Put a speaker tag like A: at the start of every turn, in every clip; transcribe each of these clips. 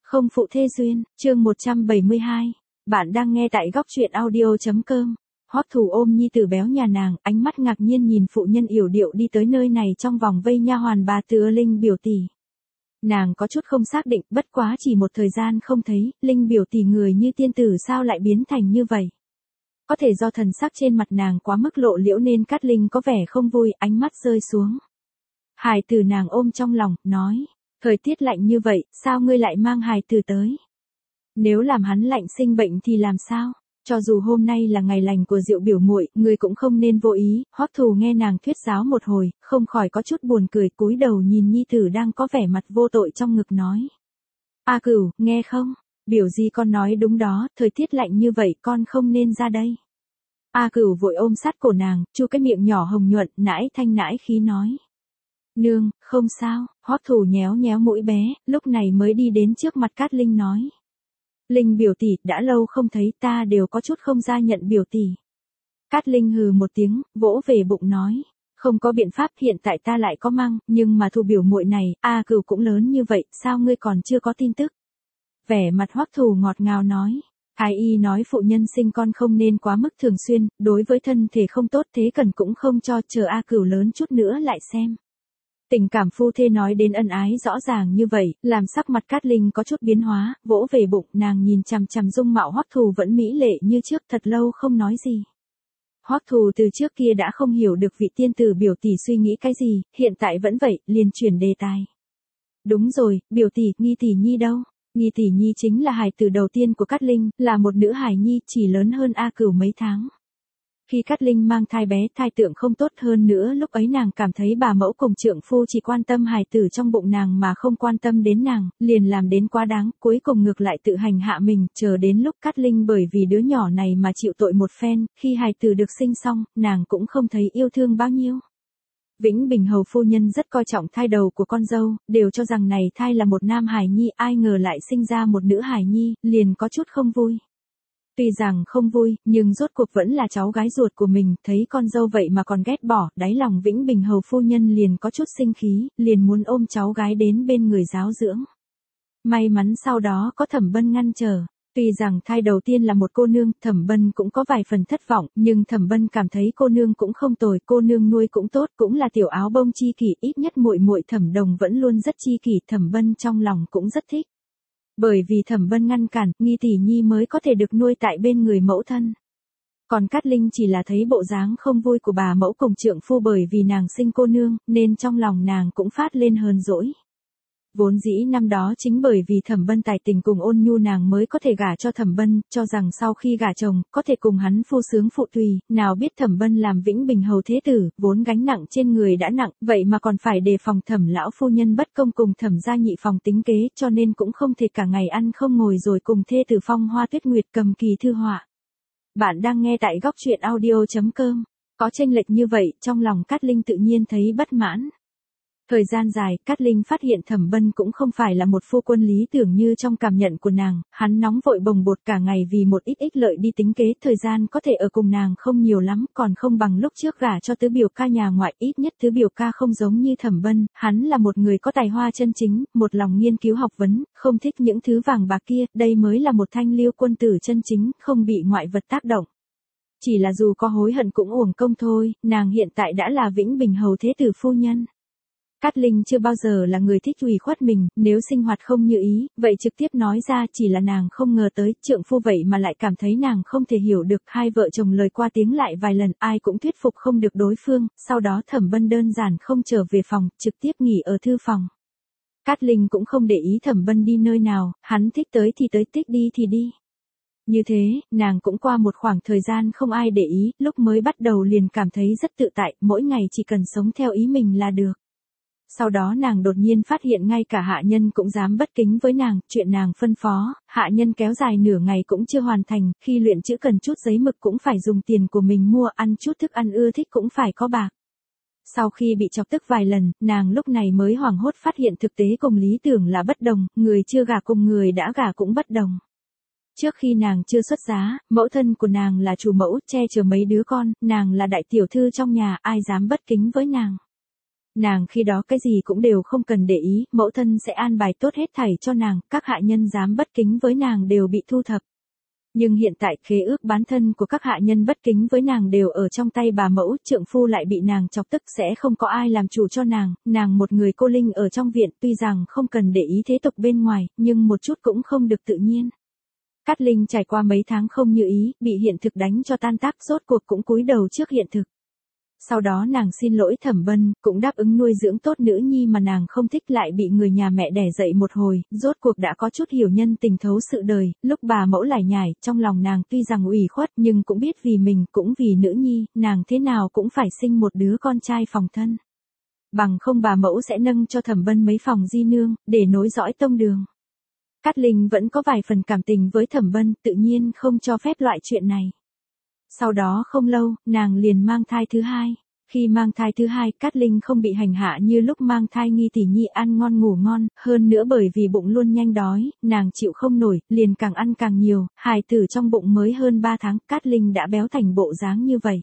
A: Không phụ thê duyên, chương 172. Bạn đang nghe tại góc truyện audio.com. Hoắc Thù ôm nhi tử béo nhà nàng, ánh mắt ngạc nhiên nhìn phụ nhân yểu điệu đi tới nơi này trong vòng vây nha hoàn bà Từ Linh biểu tỷ. Nàng có chút không xác định, bất quá chỉ một thời gian không thấy, Linh biểu tỷ người như tiên tử sao lại biến thành như vậy. Có thể do thần sắc trên mặt nàng quá mức lộ liễu nên Cát Linh có vẻ không vui, ánh mắt rơi xuống. Hài tử nàng ôm trong lòng, nói. Thời tiết lạnh như vậy, sao ngươi lại mang hài tử tới? Nếu làm hắn lạnh sinh bệnh thì làm sao? Cho dù hôm nay là ngày lành của Diệu biểu muội, ngươi cũng không nên vô ý. Hoắc Thù nghe nàng thuyết giáo một hồi, không khỏi có chút buồn cười, cúi đầu nhìn nhi tử đang có vẻ mặt vô tội trong ngực nói. A Cửu, nghe không? Biểu gì con nói đúng đó, thời tiết lạnh như vậy con không nên ra đây. A Cửu vội ôm sát cổ nàng, chu cái miệng nhỏ hồng nhuận, nãi thanh nãi khí nói. Nương, không sao. Hoắc Thù nhéo nhéo mũi bé, lúc này mới đi đến trước mặt Cát Linh nói. Linh biểu tỷ, đã lâu không thấy, ta đều có chút không ra nhận biểu tỷ. Cát Linh hừ một tiếng, vỗ về bụng nói. Không có biện pháp, hiện tại ta lại có mang, nhưng mà Thù biểu muội này, A Cửu cũng lớn như vậy, sao ngươi còn chưa có tin tức? Vẻ mặt Hoắc Thù ngọt ngào nói. Thái y nói phụ nhân sinh con không nên quá mức thường xuyên, đối với thân thể không tốt, thế cần cũng không cho, chờ A Cửu lớn chút nữa lại xem. Tình cảm phu thê nói đến ân ái rõ ràng như vậy, làm sắc mặt Cát Linh có chút biến hóa, vỗ về bụng, nàng nhìn chằm chằm dung mạo Hoắc Thù vẫn mỹ lệ như trước, thật lâu không nói gì. Hoắc Thù từ trước kia đã không hiểu được vị tiên tử biểu tỷ suy nghĩ cái gì, hiện tại vẫn vậy, liền chuyển đề tài. Đúng rồi, biểu tỷ, Nghi tỷ nhi đâu? Nghi tỷ nhi chính là hài tử đầu tiên của Cát Linh, là một nữ hài nhi, chỉ lớn hơn A Cửu mấy tháng. Khi Cát Linh mang thai bé, thai tượng không tốt hơn nữa, lúc ấy nàng cảm thấy bà mẫu cùng trượng phu chỉ quan tâm hài tử trong bụng nàng mà không quan tâm đến nàng, liền làm đến quá đáng, cuối cùng ngược lại tự hành hạ mình, chờ đến lúc Cát Linh bởi vì đứa nhỏ này mà chịu tội một phen, khi hài tử được sinh xong, nàng cũng không thấy yêu thương bao nhiêu. Vĩnh Bình hầu phu nhân rất coi trọng thai đầu của con dâu, đều cho rằng này thai là một nam hài nhi, ai ngờ lại sinh ra một nữ hài nhi, liền có chút không vui. Tuy rằng không vui, nhưng rốt cuộc vẫn là cháu gái ruột của mình, thấy con dâu vậy mà còn ghét bỏ, đáy lòng Vĩnh Bình hầu phu nhân liền có chút sinh khí, liền muốn ôm cháu gái đến bên người giáo dưỡng. May mắn sau đó có Thẩm Bân ngăn trở. Tuy rằng thai đầu tiên là một cô nương, Thẩm Bân cũng có vài phần thất vọng, nhưng Thẩm Bân cảm thấy cô nương cũng không tồi, cô nương nuôi cũng tốt, cũng là tiểu áo bông chi kỷ, ít nhất muội muội Thẩm Đồng vẫn luôn rất chi kỷ, Thẩm Bân trong lòng cũng rất thích. Bởi vì Thẩm Bân ngăn cản, Nghi tỷ nhi mới có thể được nuôi tại bên người mẫu thân. Còn Cát Linh chỉ là thấy bộ dáng không vui của bà mẫu cùng trượng phu bởi vì nàng sinh cô nương, nên trong lòng nàng cũng phát lên hờn dỗi. Vốn dĩ năm đó chính bởi vì Thẩm Bân tài tình cùng ôn nhu nàng mới có thể gả cho Thẩm Bân, cho rằng sau khi gả chồng, có thể cùng hắn phu sướng phụ tùy, nào biết Thẩm Bân làm Vĩnh Bình hầu thế tử, vốn gánh nặng trên người đã nặng, vậy mà còn phải đề phòng Thẩm lão phu nhân bất công cùng Thẩm gia nhị phòng tính kế, cho nên cũng không thể cả ngày ăn không ngồi rồi cùng thê tử Phong Hoa Tuyết Nguyệt cầm kỳ thư họa. Bạn đang nghe tại góc truyện audio.com. Có chênh lệch như vậy, trong lòng Cát Linh tự nhiên thấy bất mãn. Thời gian dài, Cát Linh phát hiện Thẩm Bân cũng không phải là một phu quân lý tưởng như trong cảm nhận của nàng, hắn nóng vội bồng bột cả ngày vì một ít ích lợi đi tính kế, thời gian có thể ở cùng nàng không nhiều lắm, còn không bằng lúc trước gả cho tứ biểu ca nhà ngoại, ít nhất tứ biểu ca không giống như Thẩm Bân, hắn là một người có tài hoa chân chính, một lòng nghiên cứu học vấn, không thích những thứ vàng bạc kia, đây mới là một thanh liêu quân tử chân chính, không bị ngoại vật tác động. Chỉ là dù có hối hận cũng uổng công thôi, nàng hiện tại đã là Vĩnh Bình hầu thế tử phu nhân. Cát Linh chưa bao giờ là người thích ủy khuất mình, nếu sinh hoạt không như ý, vậy trực tiếp nói ra, chỉ là nàng không ngờ tới, trượng phu vậy mà lại cảm thấy nàng không thể hiểu được, hai vợ chồng lời qua tiếng lại vài lần, ai cũng thuyết phục không được đối phương, sau đó Thẩm Bân đơn giản không trở về phòng, trực tiếp nghỉ ở thư phòng. Cát Linh cũng không để ý Thẩm Bân đi nơi nào, hắn thích tới thì tới, thích đi thì đi. Như thế, nàng cũng qua một khoảng thời gian không ai để ý, lúc mới bắt đầu liền cảm thấy rất tự tại, mỗi ngày chỉ cần sống theo ý mình là được. Sau đó nàng đột nhiên phát hiện ngay cả hạ nhân cũng dám bất kính với nàng, chuyện nàng phân phó, hạ nhân kéo dài nửa ngày cũng chưa hoàn thành, khi luyện chữ cần chút giấy mực cũng phải dùng tiền của mình mua, ăn chút thức ăn ưa thích cũng phải có bạc. Sau khi bị chọc tức vài lần, nàng lúc này mới hoảng hốt phát hiện thực tế cùng lý tưởng là bất đồng, người chưa gả cùng người đã gả cũng bất đồng. Trước khi nàng chưa xuất giá, mẫu thân của nàng là chủ mẫu, che chở mấy đứa con, nàng là đại tiểu thư trong nhà, ai dám bất kính với nàng. Nàng khi đó cái gì cũng đều không cần để ý, mẫu thân sẽ an bài tốt hết thảy cho nàng, các hạ nhân dám bất kính với nàng đều bị thu thập. Nhưng hiện tại khế ước bán thân của các hạ nhân bất kính với nàng đều ở trong tay bà mẫu, trượng phu lại bị nàng chọc tức, sẽ không có ai làm chủ cho nàng một người cô linh ở trong viện, tuy rằng không cần để ý thế tục bên ngoài, nhưng một chút cũng không được tự nhiên. Cát Linh trải qua mấy tháng không như ý, bị hiện thực đánh cho tan tác, rốt cuộc cũng cúi đầu trước hiện thực. Sau đó nàng xin lỗi Thẩm Bân, cũng đáp ứng nuôi dưỡng tốt nữ nhi mà nàng không thích, lại bị người nhà mẹ đẻ dậy một hồi, rốt cuộc đã có chút hiểu nhân tình thấu sự đời, lúc bà mẫu lải nhải, trong lòng nàng tuy rằng ủy khuất nhưng cũng biết vì mình, cũng vì nữ nhi, nàng thế nào cũng phải sinh một đứa con trai phòng thân. Bằng không bà mẫu sẽ nâng cho Thẩm Bân mấy phòng di nương, để nối dõi tông đường. Cát Linh vẫn có vài phần cảm tình với Thẩm Bân, tự nhiên không cho phép loại chuyện này. Sau đó không lâu, nàng liền mang thai thứ hai. Khi mang thai thứ hai, Cát Linh không bị hành hạ như lúc mang thai Nghi tỷ nhi, ăn ngon ngủ ngon, hơn nữa bởi vì bụng luôn nhanh đói, nàng chịu không nổi, liền càng ăn càng nhiều, hài tử trong bụng mới hơn 3 tháng, Cát Linh đã béo thành bộ dáng như vậy.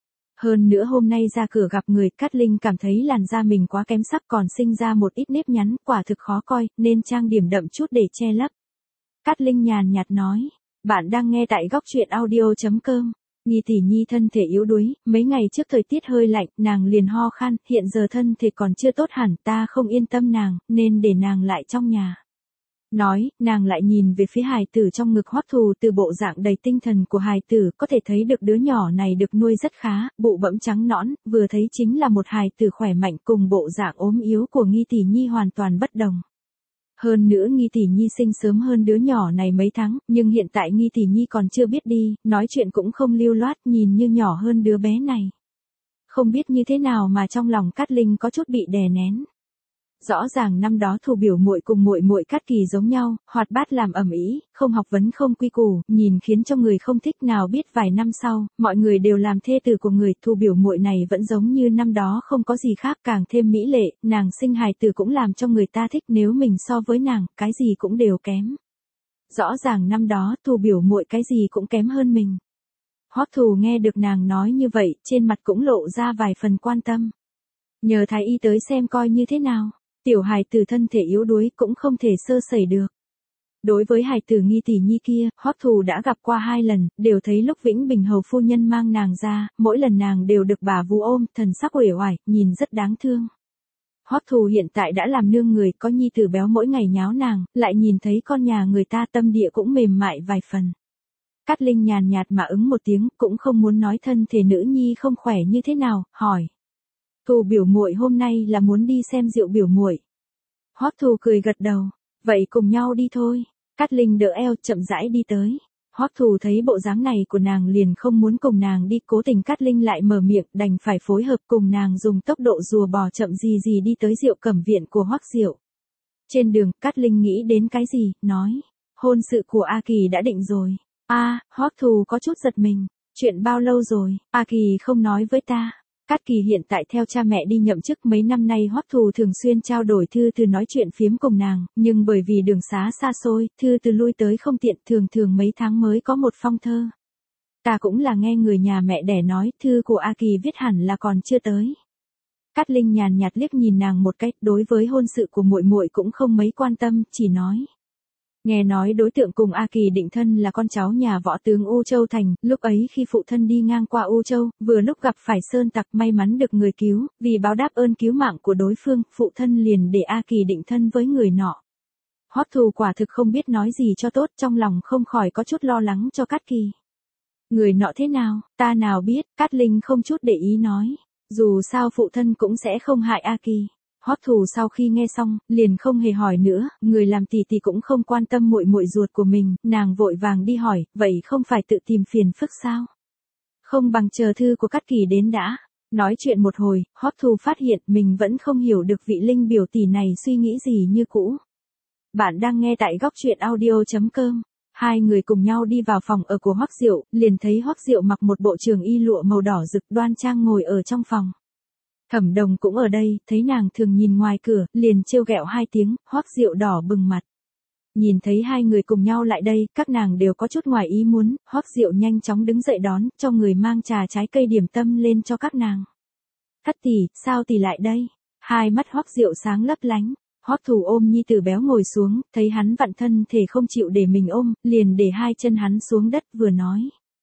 A: Hơn nữa hôm nay ra cửa gặp người, Cát Linh cảm thấy làn da mình quá kém sắc, còn sinh ra một ít nếp nhăn, quả thực khó coi, nên trang điểm đậm chút để che lấp. Cát Linh nhàn nhạt nói, bạn đang nghe tại góc truyện audio.com. Nghi tỷ nhi thân thể yếu đuối, mấy ngày trước thời tiết hơi lạnh, nàng liền ho khan, hiện giờ thân thể còn chưa tốt hẳn, ta không yên tâm nàng, nên để nàng lại trong nhà. Nói, nàng lại nhìn về phía hài tử trong ngực Hoắc Thù, từ bộ dạng đầy tinh thần của hài tử, có thể thấy được đứa nhỏ này được nuôi rất khá, bụ bẫm trắng nõn, vừa thấy chính là một hài tử khỏe mạnh, cùng bộ dạng ốm yếu của Nghi tỷ nhi hoàn toàn bất đồng. Hơn nữa Nghi tỷ nhi sinh sớm hơn đứa nhỏ này mấy tháng, nhưng hiện tại Nghi tỷ nhi còn chưa biết đi, nói chuyện cũng không lưu loát, nhìn như nhỏ hơn đứa bé này. Không biết như thế nào mà trong lòng Cát Linh có chút bị đè nén. Rõ ràng năm đó Thù biểu muội cùng muội muội Cát Kỳ giống nhau, hoạt bát làm ầm ĩ, không học vấn không quy củ, nhìn khiến cho người không thích, nào biết vài năm sau, mọi người đều làm thê tử của người, Thù biểu muội này vẫn giống như năm đó không có gì khác, càng thêm mỹ lệ, nàng sinh hài tử cũng làm cho người ta thích, nếu mình so với nàng, cái gì cũng đều kém. Rõ ràng năm đó Thù biểu muội cái gì cũng kém hơn mình. Hoắc Thù nghe được nàng nói như vậy, trên mặt cũng lộ ra vài phần quan tâm. Nhờ thái y tới xem coi như thế nào. Tiểu hài tử thân thể yếu đuối cũng không thể sơ sẩy được. Đối với hài tử Nghi tỷ nhi kia, Hoắc Thù đã gặp qua 2 lần, đều thấy lúc Vĩnh Bình hầu phu nhân mang nàng ra, mỗi lần nàng đều được bà vú ôm, thần sắc uể oải, nhìn rất đáng thương. Hoắc Thù hiện tại đã làm nương người, có nhi tử béo mỗi ngày nháo nàng, lại nhìn thấy con nhà người ta, tâm địa cũng mềm mại vài phần. Cát Linh nhàn nhạt mà ứng một tiếng, cũng không muốn nói thân thể nữ nhi không khỏe như thế nào, hỏi. Thù biểu muội hôm nay là muốn đi xem Diệu biểu muội. Hoắc Thù cười gật đầu, vậy cùng nhau đi thôi. Cát Linh đỡ eo chậm rãi đi tới. Hoắc Thù thấy bộ dáng này của nàng liền không muốn cùng nàng đi, cố tình Cát Linh lại mở miệng, đành phải phối hợp cùng nàng dùng tốc độ rùa bò chậm gì gì đi tới Diệu Cẩm viện của Hoắc Diệu. Trên đường, Cát Linh nghĩ đến cái gì, nói, hôn sự của A Kỳ đã định rồi. Hoắc Thù có chút giật mình, chuyện bao lâu rồi, A Kỳ không nói với ta. Cát Kỳ hiện tại theo cha mẹ đi nhậm chức, mấy năm nay Hoắc Thù thường xuyên trao đổi thư từ nói chuyện phiếm cùng nàng, nhưng bởi vì đường xá xa xôi, thư từ lui tới không tiện, thường thường mấy tháng mới có một phong thơ. Ta cũng là nghe người nhà mẹ đẻ nói, thư của A Kỳ viết hẳn là còn chưa tới. Cát Linh nhàn nhạt liếc nhìn nàng một cách, đối với hôn sự của muội muội cũng không mấy quan tâm, chỉ nói. Nghe nói đối tượng cùng A Kỳ định thân là con cháu nhà võ tướng U Châu Thành, lúc ấy khi phụ thân đi ngang qua U Châu, vừa lúc gặp phải sơn tặc, may mắn được người cứu, vì báo đáp ơn cứu mạng của đối phương, phụ thân liền để A Kỳ định thân với người nọ. Hoắc Thù quả thực không biết nói gì cho tốt, trong lòng không khỏi có chút lo lắng cho Cát Kỳ. Người nọ thế nào, ta nào biết, Cát Linh không chút để ý nói, dù sao phụ thân cũng sẽ không hại A Kỳ. Hoắc Thù sau khi nghe xong, liền không hề hỏi nữa, người làm tỷ tỷ cũng không quan tâm muội muội ruột của mình, nàng vội vàng đi hỏi, vậy không phải tự tìm phiền phức sao? Không bằng chờ thư của Cát Kỳ đến đã. Nói chuyện một hồi, Hoắc Thù phát hiện mình vẫn không hiểu được vị Linh biểu tỷ này suy nghĩ gì như cũ. Bạn đang nghe tại góc truyện audio.com. Hai người cùng nhau đi vào phòng ở của Hoắc Diệu, liền thấy Hoắc Diệu mặc một bộ trường y lụa màu đỏ rực đoan trang ngồi ở trong phòng. Thẩm Đồng cũng ở đây, thấy nàng thường nhìn ngoài cửa, liền trêu ghẹo 2 tiếng, Hoắc Diệu đỏ bừng mặt. Nhìn thấy hai người cùng nhau lại đây, các nàng đều có chút ngoài ý muốn, Hoắc Diệu nhanh chóng đứng dậy đón, cho người mang trà trái cây điểm tâm lên cho các nàng. Thất tỷ, sao tỷ lại đây? Hai mắt Hoắc Diệu sáng lấp lánh. Hoắc Thù ôm nhi tử béo ngồi xuống, thấy hắn vặn thân thể không chịu để mình ôm, liền để hai chân hắn xuống đất vừa nói.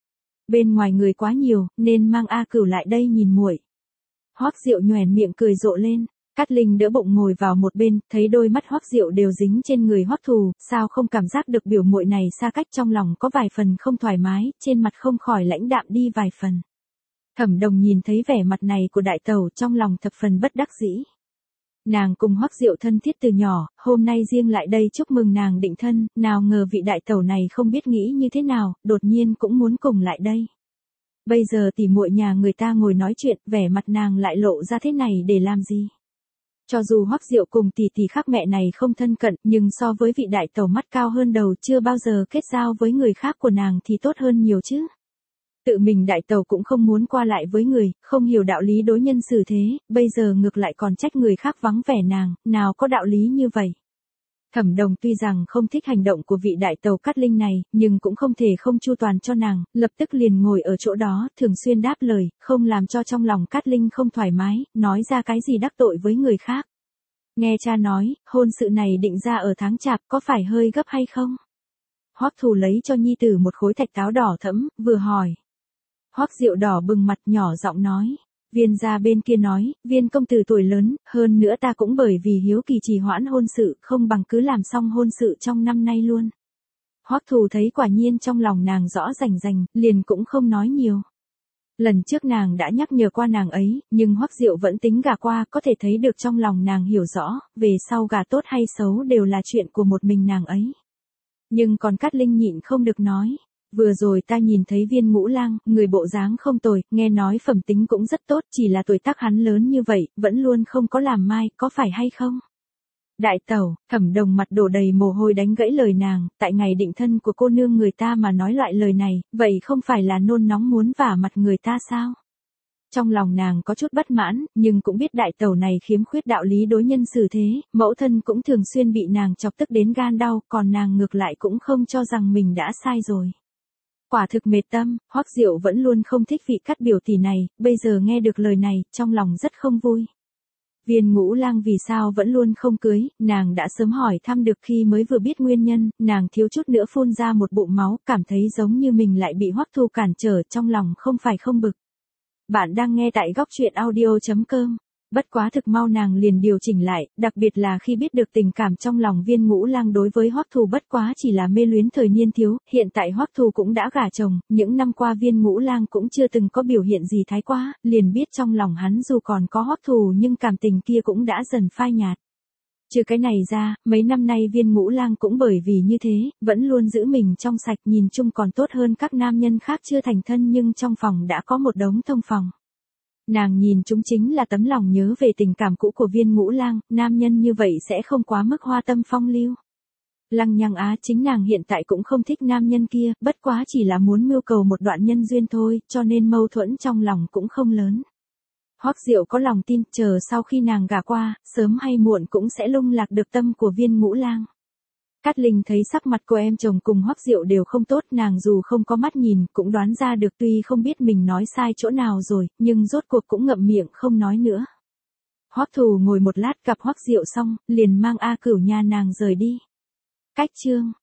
A: Bên ngoài người quá nhiều, nên mang A Cửu lại đây nhìn muội. Hoắc Diệu nhoẻn miệng cười rộ lên. Cát Linh đỡ bụng ngồi vào một bên, thấy đôi mắt Hoắc Diệu đều dính trên người Hoắc Thù, sao không cảm giác được biểu muội này xa cách, trong lòng có vài phần không thoải mái, trên mặt không khỏi lãnh đạm đi vài phần. Thẩm Đồng nhìn thấy vẻ mặt này của đại tẩu, trong lòng thập phần bất đắc dĩ. Nàng cùng Hoắc Diệu thân thiết từ nhỏ, hôm nay riêng lại đây chúc mừng nàng định thân, nào ngờ vị đại tẩu này không biết nghĩ như thế nào, đột nhiên cũng muốn cùng lại đây. Bây giờ tỉ muội nhà người ta ngồi nói chuyện, vẻ mặt nàng lại lộ ra thế này để làm gì? Cho dù Hoắc Diệu cùng tỷ tỷ khác mẹ này không thân cận, nhưng so với vị đại tẩu mắt cao hơn đầu chưa bao giờ kết giao với người khác của nàng thì tốt hơn nhiều chứ. Tự mình đại tẩu cũng không muốn qua lại với người, không hiểu đạo lý đối nhân xử thế, bây giờ ngược lại còn trách người khác vắng vẻ nàng, nào có đạo lý như vậy. Thẩm Đồng tuy rằng không thích hành động của vị đại tẩu Cát Linh này, nhưng cũng không thể không chu toàn cho nàng, lập tức liền ngồi ở chỗ đó, thường xuyên đáp lời, không làm cho trong lòng Cát Linh không thoải mái, nói ra cái gì đắc tội với người khác. Nghe cha nói, hôn sự này định ra ở tháng Chạp, có phải hơi gấp hay không? Hoắc Thù lấy cho nhi tử một khối thạch táo đỏ thẫm, vừa hỏi. Hoắc Diệu đỏ bừng mặt, nhỏ giọng nói. Viên gia bên kia nói, Viên công tử tuổi lớn, hơn nữa ta cũng bởi vì hiếu kỳ trì hoãn hôn sự, không bằng cứ làm xong hôn sự trong năm nay luôn. Hoắc Thù thấy quả nhiên trong lòng nàng rõ rành rành, liền cũng không nói nhiều. Lần trước nàng đã nhắc nhở qua nàng ấy, nhưng Hoắc Diệu vẫn tính gả qua, có thể thấy được trong lòng nàng hiểu rõ, về sau gả tốt hay xấu đều là chuyện của một mình nàng ấy. Nhưng còn Cát Linh nhịn không được nói. Vừa rồi ta nhìn thấy Viên Ngũ Lang, người bộ dáng không tồi, nghe nói phẩm tính cũng rất tốt, chỉ là tuổi tác hắn lớn như vậy, vẫn luôn không có làm mai, có phải hay không? Đại tẩu, Thẩm Đồng mặt đổ đầy mồ hôi đánh gãy lời nàng, tại ngày định thân của cô nương người ta mà nói loại lời này, vậy không phải là nôn nóng muốn vả mặt người ta sao? Trong lòng nàng có chút bất mãn, nhưng cũng biết đại tẩu này khiếm khuyết đạo lý đối nhân xử thế, mẫu thân cũng thường xuyên bị nàng chọc tức đến gan đau, còn nàng ngược lại cũng không cho rằng mình đã sai rồi. Quả thực mệt tâm, Hoắc Diệu vẫn luôn không thích vị Cát biểu tỷ này, bây giờ nghe được lời này, trong lòng rất không vui. Viên Ngũ Lang vì sao vẫn luôn không cưới, nàng đã sớm hỏi thăm được, khi mới vừa biết nguyên nhân, nàng thiếu chút nữa phun ra một bụng máu, cảm thấy giống như mình lại bị Hoắc Thù cản trở, trong lòng không phải không bực. Bạn đang nghe tại góc truyện audio.com. Bất quá thực mau nàng liền điều chỉnh lại, đặc biệt là khi biết được tình cảm trong lòng Viên Ngũ Lang đối với Hoắc Thù bất quá chỉ là mê luyến thời niên thiếu, hiện tại Hoắc Thù cũng đã gả chồng, những năm qua Viên Ngũ Lang cũng chưa từng có biểu hiện gì thái quá, liền biết trong lòng hắn dù còn có Hoắc Thù nhưng cảm tình kia cũng đã dần phai nhạt. Trừ cái này ra, mấy năm nay Viên Ngũ Lang cũng bởi vì như thế, vẫn luôn giữ mình trong sạch, nhìn chung còn tốt hơn các nam nhân khác chưa thành thân nhưng trong phòng đã có một đống thông phòng. Nàng nhìn chúng chính là tấm lòng nhớ về tình cảm cũ của Viên Ngũ Lang, nam nhân như vậy sẽ không quá mức hoa tâm phong lưu. Lăng Nhăng Á chính nàng hiện tại cũng không thích nam nhân kia, bất quá chỉ là muốn mưu cầu một đoạn nhân duyên thôi, cho nên mâu thuẫn trong lòng cũng không lớn. Hoắc Diệu có lòng tin, chờ sau khi nàng gả qua, sớm hay muộn cũng sẽ lung lạc được tâm của Viên Ngũ Lang. Cát Linh thấy sắc mặt của em chồng cùng Hoắc Diệu đều không tốt, nàng dù không có mắt nhìn, cũng đoán ra được, tuy không biết mình nói sai chỗ nào rồi, nhưng rốt cuộc cũng ngậm miệng không nói nữa. Hoắc Thù ngồi một lát gặp Hoắc Diệu xong, liền mang A Cửu nhà nàng rời đi. Cách chương